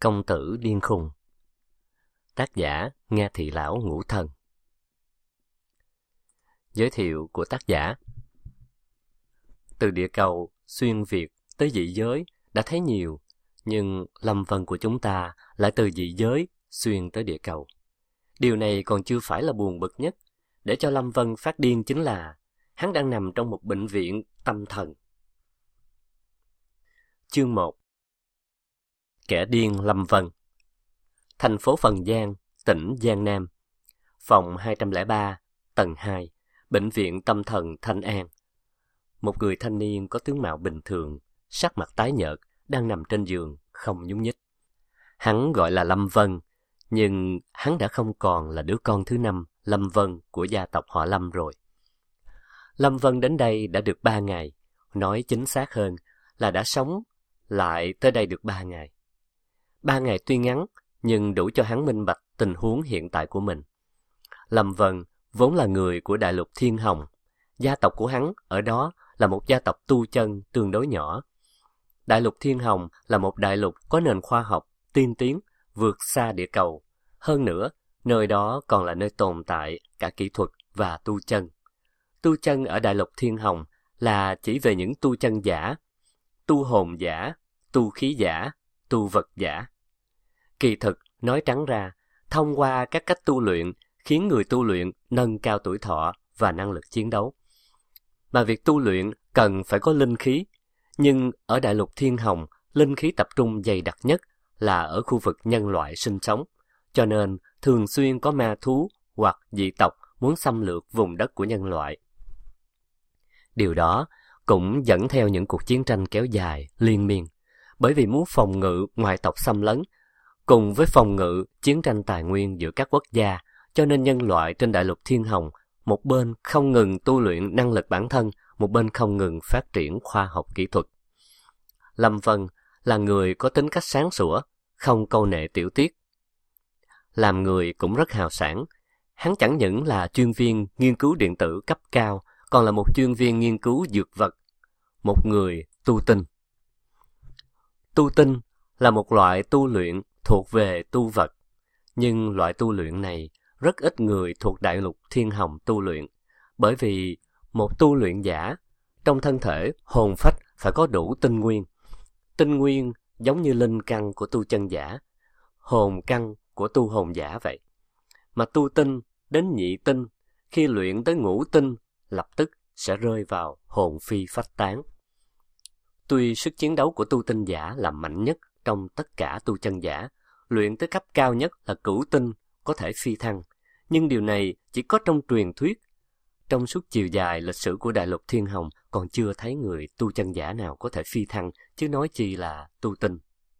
Công tử điên khùng. Tác giả Nga Thị Lão Ngũ Thần. Giới thiệu của tác giả. Từ địa cầu xuyên Việt tới dị giới đã thấy nhiều, nhưng Lâm Vân của chúng ta lại từ dị giới xuyên tới địa cầu. Điều này còn chưa phải là buồn bực nhất. Để cho Lâm Vân phát điên chính là hắn đang nằm trong một bệnh viện tâm thần. Chương 1. Kẻ điên Lâm Vân. Thành phố Phần Giang, tỉnh Giang Nam. Phòng 203, tầng 2, Bệnh viện Tâm thần Thanh An. Một người thanh niên có tướng mạo bình thường, sắc mặt tái nhợt, đang nằm trên giường, không nhúc nhích. Hắn gọi là Lâm Vân, nhưng hắn đã không còn là đứa con thứ 5 Lâm Vân của gia tộc họ Lâm rồi. Lâm Vân đến đây đã được 3 ngày, nói chính xác hơn là đã sống lại tới đây được 3 ngày. 3 ngày tuy ngắn, nhưng đủ cho hắn minh bạch tình huống hiện tại của mình. Lâm Vân vốn là người của đại lục Thiên Hồng. Gia tộc của hắn ở đó là một gia tộc tu chân tương đối nhỏ. Đại lục Thiên Hồng là một đại lục có nền khoa học tiên tiến, vượt xa địa cầu. Hơn nữa, nơi đó còn là nơi tồn tại cả kỹ thuật và tu chân. Tu chân ở đại lục Thiên Hồng là chỉ về những tu chân giả, tu hồn giả, tu khí giả, tu vật giả. Kỳ thực, nói trắng ra, thông qua các cách tu luyện khiến người tu luyện nâng cao tuổi thọ và năng lực chiến đấu. Mà việc tu luyện cần phải có linh khí, nhưng ở đại lục Thiên Hồng, linh khí tập trung dày đặc nhất là ở khu vực nhân loại sinh sống, cho nên thường xuyên có ma thú hoặc dị tộc muốn xâm lược vùng đất của nhân loại. Điều đó cũng dẫn theo những cuộc chiến tranh kéo dài, liên miên, bởi vì muốn phòng ngự ngoại tộc xâm lấn, cùng với phòng ngự chiến tranh tài nguyên giữa các quốc gia, cho nên nhân loại trên đại lục Thiên Hồng, một bên không ngừng tu luyện năng lực bản thân, một bên không ngừng phát triển khoa học kỹ thuật. Lâm Vân là người có tính cách sáng sủa, không câu nệ tiểu tiết. Làm người cũng rất hào sảng. Hắn chẳng những là chuyên viên nghiên cứu điện tử cấp cao, còn là một chuyên viên nghiên cứu dược vật, một người tu tinh. Tu tinh là một loại tu luyện thuộc về tu vật, nhưng loại tu luyện này rất ít người thuộc đại lục Thiên Hồng tu luyện, bởi vì một tu luyện giả trong thân thể hồn phách phải có đủ tinh nguyên. Tinh nguyên giống như linh căn của tu chân giả, hồn căn của tu hồn giả vậy. Mà tu tinh đến nhị tinh, khi luyện tới ngũ tinh, lập tức sẽ rơi vào hồn phi phách tán. Tuy sức chiến đấu của tu tinh giả là mạnh nhất trong tất cả tu chân giả, luyện tới cấp cao nhất là cửu tinh có thể phi thăng, nhưng điều này chỉ có trong truyền thuyết. Trong suốt chiều dài lịch sử của đại lục Thiên Hồng còn chưa thấy người tu chân giả nào có thể phi thăng, chứ nói chi là tu tinh.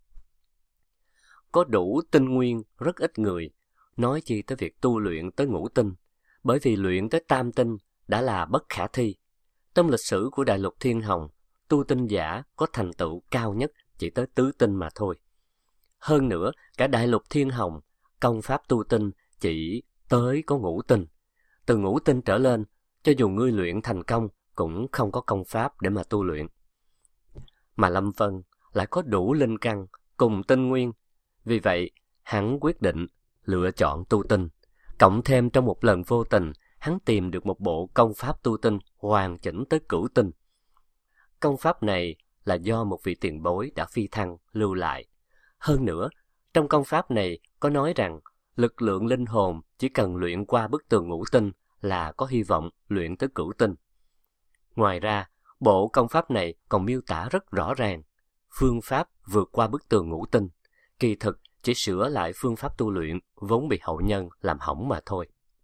Có đủ tinh nguyên rất ít người, nói chi tới việc tu luyện tới ngũ tinh, bởi vì luyện tới tam tinh đã là bất khả thi. Trong lịch sử của đại lục Thiên Hồng, tu tinh giả có thành tựu cao nhất chỉ tới tứ tinh mà thôi. Hơn nữa, cả đại lục Thiên Hồng, công pháp tu tinh chỉ tới có ngũ tinh. Từ ngũ tinh trở lên, cho dù ngươi luyện thành công, cũng không có công pháp để mà tu luyện. Mà Lâm Vân lại có đủ linh căn cùng tinh nguyên. Vì vậy, hắn quyết định lựa chọn tu tinh. Cộng thêm trong một lần vô tình, hắn tìm được một bộ công pháp tu tinh hoàn chỉnh tới cửu tinh. Công pháp này là do một vị tiền bối đã phi thăng lưu lại. Hơn nữa, trong công pháp này có nói rằng lực lượng linh hồn chỉ cần luyện qua bức tường ngũ tinh là có hy vọng luyện tới cửu tinh. Ngoài ra, bộ công pháp này còn miêu tả rất rõ ràng phương pháp vượt qua bức tường ngũ tinh, kỳ thực chỉ sửa lại phương pháp tu luyện vốn bị hậu nhân làm hỏng mà thôi.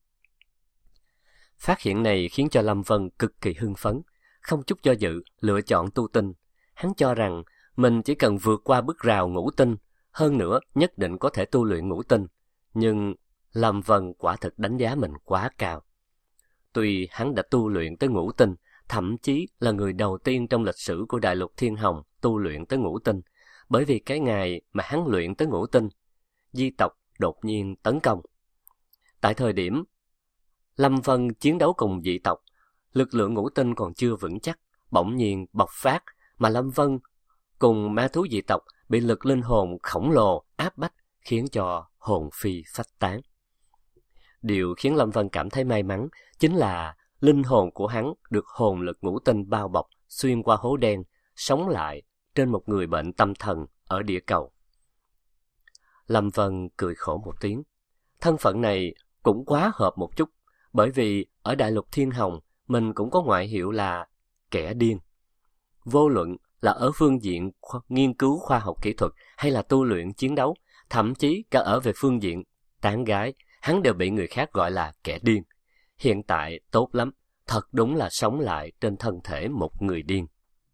Phát hiện này khiến cho Lâm Vân cực kỳ hưng phấn, không chút do dự lựa chọn tu tinh. Hắn cho rằng mình chỉ cần vượt qua bức rào ngũ tinh, hơn nữa nhất định có thể tu luyện ngũ tinh. Nhưng Lâm Vân quả thực đánh giá mình quá cao. Tuy hắn đã tu luyện tới ngũ tinh, thậm chí là người đầu tiên trong lịch sử của đại lục Thiên Hồng tu luyện tới ngũ tinh, bởi vì cái ngày mà hắn luyện tới ngũ tinh, di tộc đột nhiên tấn công. Tại thời điểm Lâm Vân chiến đấu cùng dị tộc, lực lượng ngũ tinh còn chưa vững chắc, bỗng nhiên bộc phát, mà Lâm Vân cùng ma thú dị tộc bị lực linh hồn khổng lồ áp bách khiến cho hồn phi phách tán. Điều khiến Lâm Vân cảm thấy may mắn chính là linh hồn của hắn được hồn lực ngũ tinh bao bọc xuyên qua hố đen, sống lại trên một người bệnh tâm thần ở địa cầu. Lâm Vân cười khổ một tiếng. Thân phận này cũng quá hợp một chút, bởi vì ở đại lục Thiên Hồng mình cũng có ngoại hiệu là kẻ điên. Vô luận là ở phương diện nghiên cứu khoa học kỹ thuật hay là tu luyện chiến đấu, thậm chí cả ở về phương diện tán gái, hắn đều bị người khác gọi là kẻ điên. Hiện tại tốt lắm, thật đúng là sống lại trên thân thể một người điên.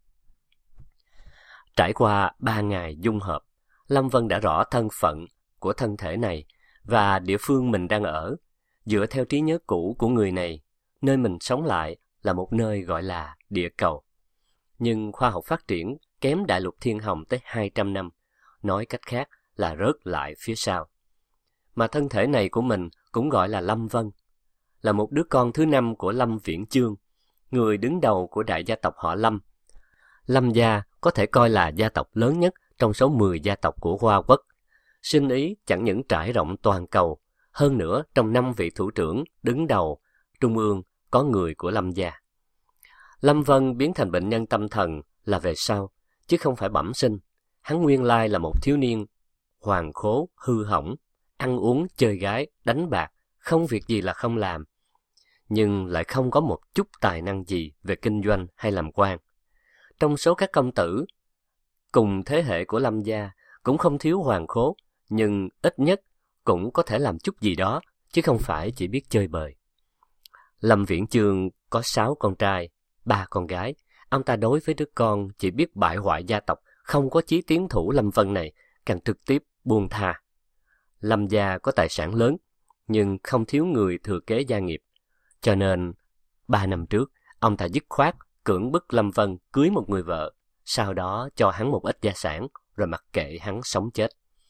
Trải qua 3 ngày dung hợp, Lâm Vân đã rõ thân phận của thân thể này và địa phương mình đang ở. Dựa theo trí nhớ cũ của người này, nơi mình sống lại là một nơi gọi là địa cầu. Nhưng khoa học phát triển kém đại lục Thiên Hồng tới 200 năm, nói cách khác là rớt lại phía sau. Mà thân thể này của mình cũng gọi là Lâm Vân, là một đứa con thứ 5 của Lâm Viễn Chương, người đứng đầu của đại gia tộc họ Lâm. Lâm gia có thể coi là gia tộc lớn nhất trong số 10 gia tộc của Hoa Quốc. Sinh ý chẳng những trải rộng toàn cầu, hơn nữa trong 5 vị thủ trưởng đứng đầu trung ương có người của Lâm gia. Lâm Vân biến thành bệnh nhân tâm thần là về sau, chứ không phải bẩm sinh. Hắn nguyên lai là một thiếu niên hoàn khố, hư hỏng, ăn uống, chơi gái, đánh bạc, không việc gì là không làm. Nhưng lại không có một chút tài năng gì về kinh doanh hay làm quan. Trong số các công tử cùng thế hệ của Lâm gia cũng không thiếu hoàn khố, nhưng ít nhất cũng có thể làm chút gì đó, chứ không phải chỉ biết chơi bời. Lâm Viễn Chương có 6 con trai, 3 con gái. Ông ta đối với đứa con chỉ biết bại hoại gia tộc, không có chí tiến thủ Lâm Vân này, càng trực tiếp buông tha. Lâm gia có tài sản lớn, nhưng không thiếu người thừa kế gia nghiệp. Cho nên, 3 năm trước, ông ta dứt khoát cưỡng bức Lâm Vân cưới một người vợ, sau đó cho hắn một ít gia sản, rồi mặc kệ hắn sống chết.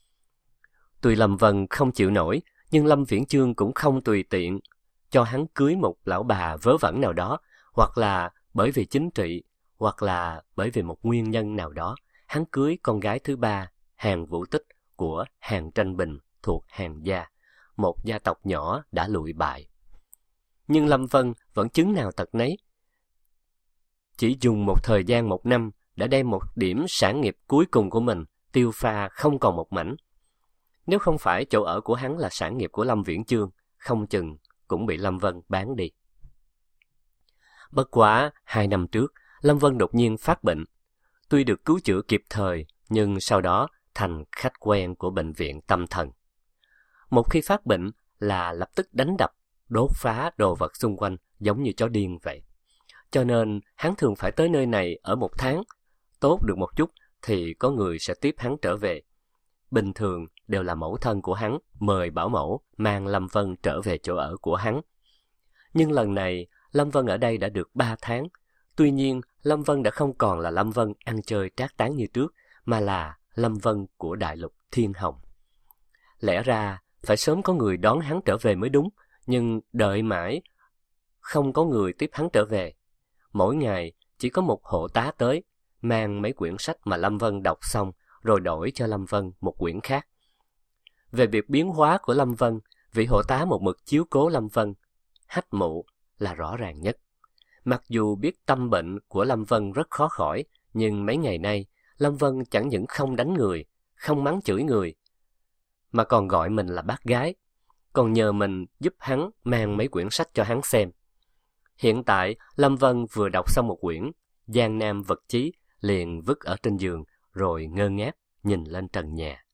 Tuy Lâm Vân không chịu nổi, nhưng Lâm Viễn Chương cũng không tùy tiện cho hắn cưới một lão bà vớ vẩn nào đó, hoặc là bởi vì chính trị, hoặc là bởi vì một nguyên nhân nào đó, hắn cưới con gái thứ 3, Hàn Vũ Tích của Hàn Tranh Bình thuộc Hàn gia, một gia tộc nhỏ đã lụi bại. Nhưng Lâm Vân vẫn chứng nào tật nấy. Chỉ dùng một thời gian 1 năm đã đem một điểm sản nghiệp cuối cùng của mình tiêu pha không còn một mảnh. Nếu không phải chỗ ở của hắn là sản nghiệp của Lâm Viễn Chương, không chừng cũng bị Lâm Vân bán đi. Bất quá 2 năm trước, Lâm Vân đột nhiên phát bệnh. Tuy được cứu chữa kịp thời, nhưng sau đó thành khách quen của bệnh viện tâm thần. Một khi phát bệnh là lập tức đánh đập, đốt phá đồ vật xung quanh giống như chó điên vậy. Cho nên hắn thường phải tới nơi này ở 1 tháng. Tốt được một chút thì có người sẽ tiếp hắn trở về. Bình thường đều là mẫu thân của hắn mời bảo mẫu mang Lâm Vân trở về chỗ ở của hắn. Nhưng lần này Lâm Vân ở đây đã được 3 tháng. Tuy nhiên Lâm Vân đã không còn là Lâm Vân ăn chơi trác tán như trước, mà là Lâm Vân của đại lục Thiên Hồng. Lẽ ra phải sớm có người đón hắn trở về mới đúng, nhưng đợi mãi không có người tiếp hắn trở về. Mỗi ngày chỉ có một hộ tá tới, mang mấy quyển sách mà Lâm Vân đọc xong, rồi đổi cho Lâm Vân một quyển khác. Về việc biến hóa của Lâm Vân, vị hộ tá một mực chiếu cố Lâm Vân, Hách Mụ là rõ ràng nhất. Mặc dù biết tâm bệnh của Lâm Vân rất khó khỏi, nhưng mấy ngày nay, Lâm Vân chẳng những không đánh người, không mắng chửi người, mà còn gọi mình là bác gái, còn nhờ mình giúp hắn mang mấy quyển sách cho hắn xem. Hiện tại, Lâm Vân vừa đọc xong một quyển, Giang Nam Vật Chí, liền vứt ở trên giường, rồi ngơ ngác nhìn lên trần nhà.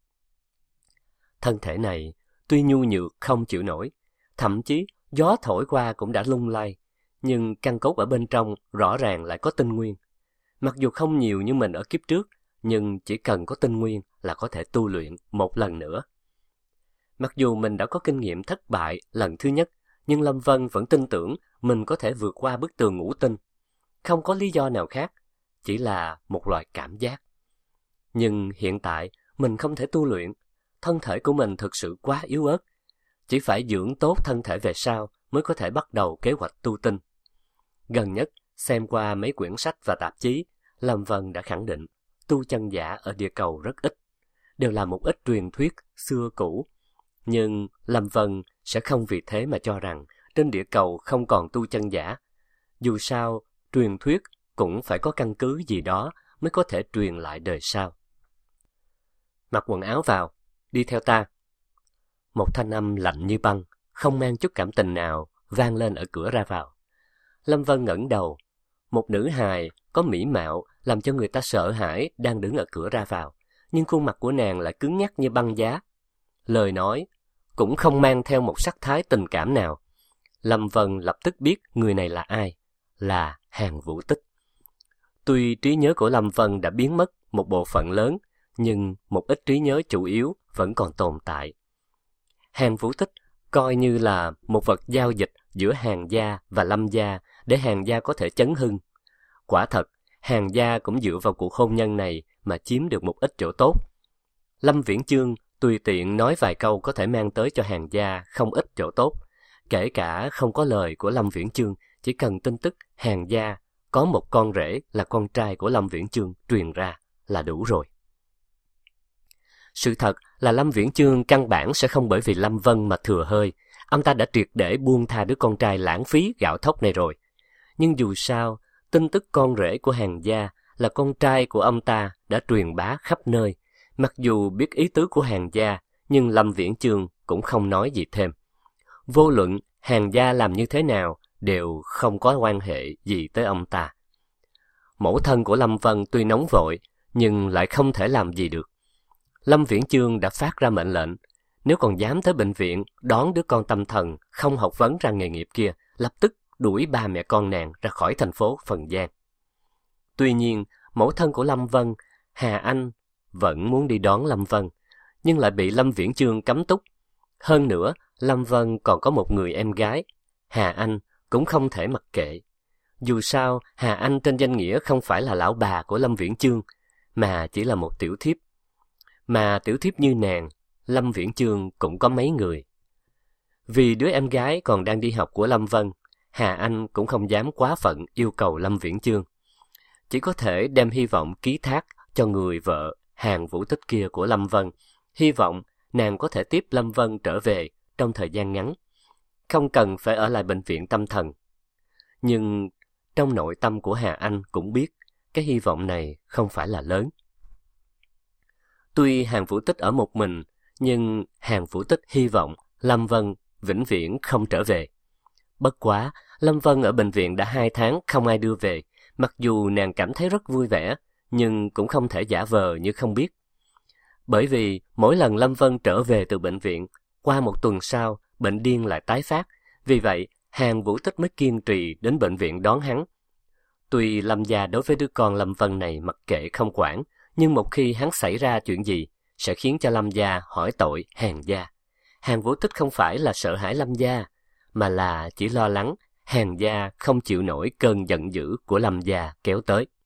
Thân thể này tuy nhu nhược không chịu nổi, thậm chí gió thổi qua cũng đã lung lay, nhưng căn cốt ở bên trong rõ ràng lại có tinh nguyên. Mặc dù không nhiều như mình ở kiếp trước, nhưng chỉ cần có tinh nguyên là có thể tu luyện một lần nữa. Mặc dù mình đã có kinh nghiệm thất bại lần thứ nhất, nhưng Lâm Vân vẫn tin tưởng mình có thể vượt qua bức tường ngũ tinh. Không có lý do nào khác, chỉ là một loại cảm giác. Nhưng hiện tại mình không thể tu luyện, thân thể của mình thực sự quá yếu ớt. Chỉ phải dưỡng tốt thân thể về sau mới có thể bắt đầu kế hoạch tu tinh. Gần nhất, xem qua mấy quyển sách và tạp chí, Lâm Vân đã khẳng định tu chân giả ở địa cầu rất ít. đều là một ít truyền thuyết xưa cũ. Nhưng Lâm Vân sẽ không vì thế mà cho rằng trên địa cầu không còn tu chân giả. Dù sao, truyền thuyết cũng phải có căn cứ gì đó mới có thể truyền lại đời sau. Mặc quần áo vào, đi theo ta. Một thanh âm lạnh như băng, không mang chút cảm tình nào, vang lên ở cửa ra vào. Lâm Vân ngẩng đầu. Một nữ hài có mỹ mạo làm cho người ta sợ hãi đang đứng ở cửa ra vào, nhưng khuôn mặt của nàng lại cứng nhắc như băng giá. Lời nói cũng không mang theo một sắc thái tình cảm nào. Lâm Vân lập tức biết người này là ai, là Hàn Vũ Tích. Tuy trí nhớ của Lâm Vân đã biến mất một bộ phận lớn, nhưng một ít trí nhớ chủ yếu vẫn còn tồn tại. Hàn Vũ Tích coi như là một vật giao dịch giữa Hàn gia và Lâm gia để Hàn gia có thể chấn hưng. Quả thật, Hàn gia cũng dựa vào cuộc hôn nhân này mà chiếm được một ít chỗ tốt. Lâm Viễn Chương tùy tiện nói vài câu có thể mang tới cho Hàn gia không ít chỗ tốt. Kể cả không có lời của Lâm Viễn Chương, chỉ cần tin tức Hàn gia có một con rể là con trai của Lâm Viễn Chương truyền ra là đủ rồi. Sự thật là Lâm Viễn Chương căn bản sẽ không bởi vì Lâm Vân mà thừa hơi. Ông ta đã triệt để buông tha đứa con trai lãng phí gạo thóc này rồi. Nhưng dù sao, tin tức con rể của Hàn gia là con trai của ông ta đã truyền bá khắp nơi. Mặc dù biết ý tứ của Hàn gia, nhưng Lâm Viễn Chương cũng không nói gì thêm. Vô luận Hàn gia làm như thế nào đều không có quan hệ gì tới ông ta. Mẫu thân của Lâm Vân tuy nóng vội, nhưng lại không thể làm gì được. Lâm Viễn Chương đã phát ra mệnh lệnh, nếu còn dám tới bệnh viện đón đứa con tâm thần không học vấn ra nghề nghiệp kia, lập tức đuổi ba mẹ con nàng ra khỏi thành phố Phần Giang. Tuy nhiên, mẫu thân của Lâm Vân, Hà Anh, vẫn muốn đi đón Lâm Vân, nhưng lại bị Lâm Viễn Chương cấm túc. Hơn nữa, Lâm Vân còn có một người em gái, Hà Anh cũng không thể mặc kệ. Dù sao, Hà Anh trên danh nghĩa không phải là lão bà của Lâm Viễn Chương, mà chỉ là một tiểu thiếp. Mà tiểu thiếp như nàng, Lâm Viễn Chương cũng có mấy người. Vì đứa em gái còn đang đi học của Lâm Vân, Hà Anh cũng không dám quá phận yêu cầu Lâm Viễn Chương. Chỉ có thể đem hy vọng ký thác cho người vợ Hàn Vũ Tích kia của Lâm Vân, hy vọng nàng có thể tiếp Lâm Vân trở về trong thời gian ngắn, không cần phải ở lại bệnh viện tâm thần. Nhưng trong nội tâm của Hà Anh cũng biết cái hy vọng này không phải là lớn. Tuy Hàn Vũ Tích ở một mình, nhưng Hàn Vũ Tích hy vọng Lâm Vân vĩnh viễn không trở về. Bất quá, Lâm Vân ở bệnh viện đã 2 tháng không ai đưa về, mặc dù nàng cảm thấy rất vui vẻ, nhưng cũng không thể giả vờ như không biết. Bởi vì mỗi lần Lâm Vân trở về từ bệnh viện, qua một tuần sau, bệnh điên lại tái phát, vì vậy Hàn Vũ Tích mới kiên trì đến bệnh viện đón hắn. Tuy Lâm gia đối với đứa con Lâm Vân này mặc kệ không quản, nhưng một khi hắn xảy ra chuyện gì, sẽ khiến cho Lâm gia hỏi tội Hàn gia. Hàn Vũ Tích không phải là sợ hãi Lâm gia, mà là chỉ lo lắng Hàn gia không chịu nổi cơn giận dữ của Lâm gia kéo tới.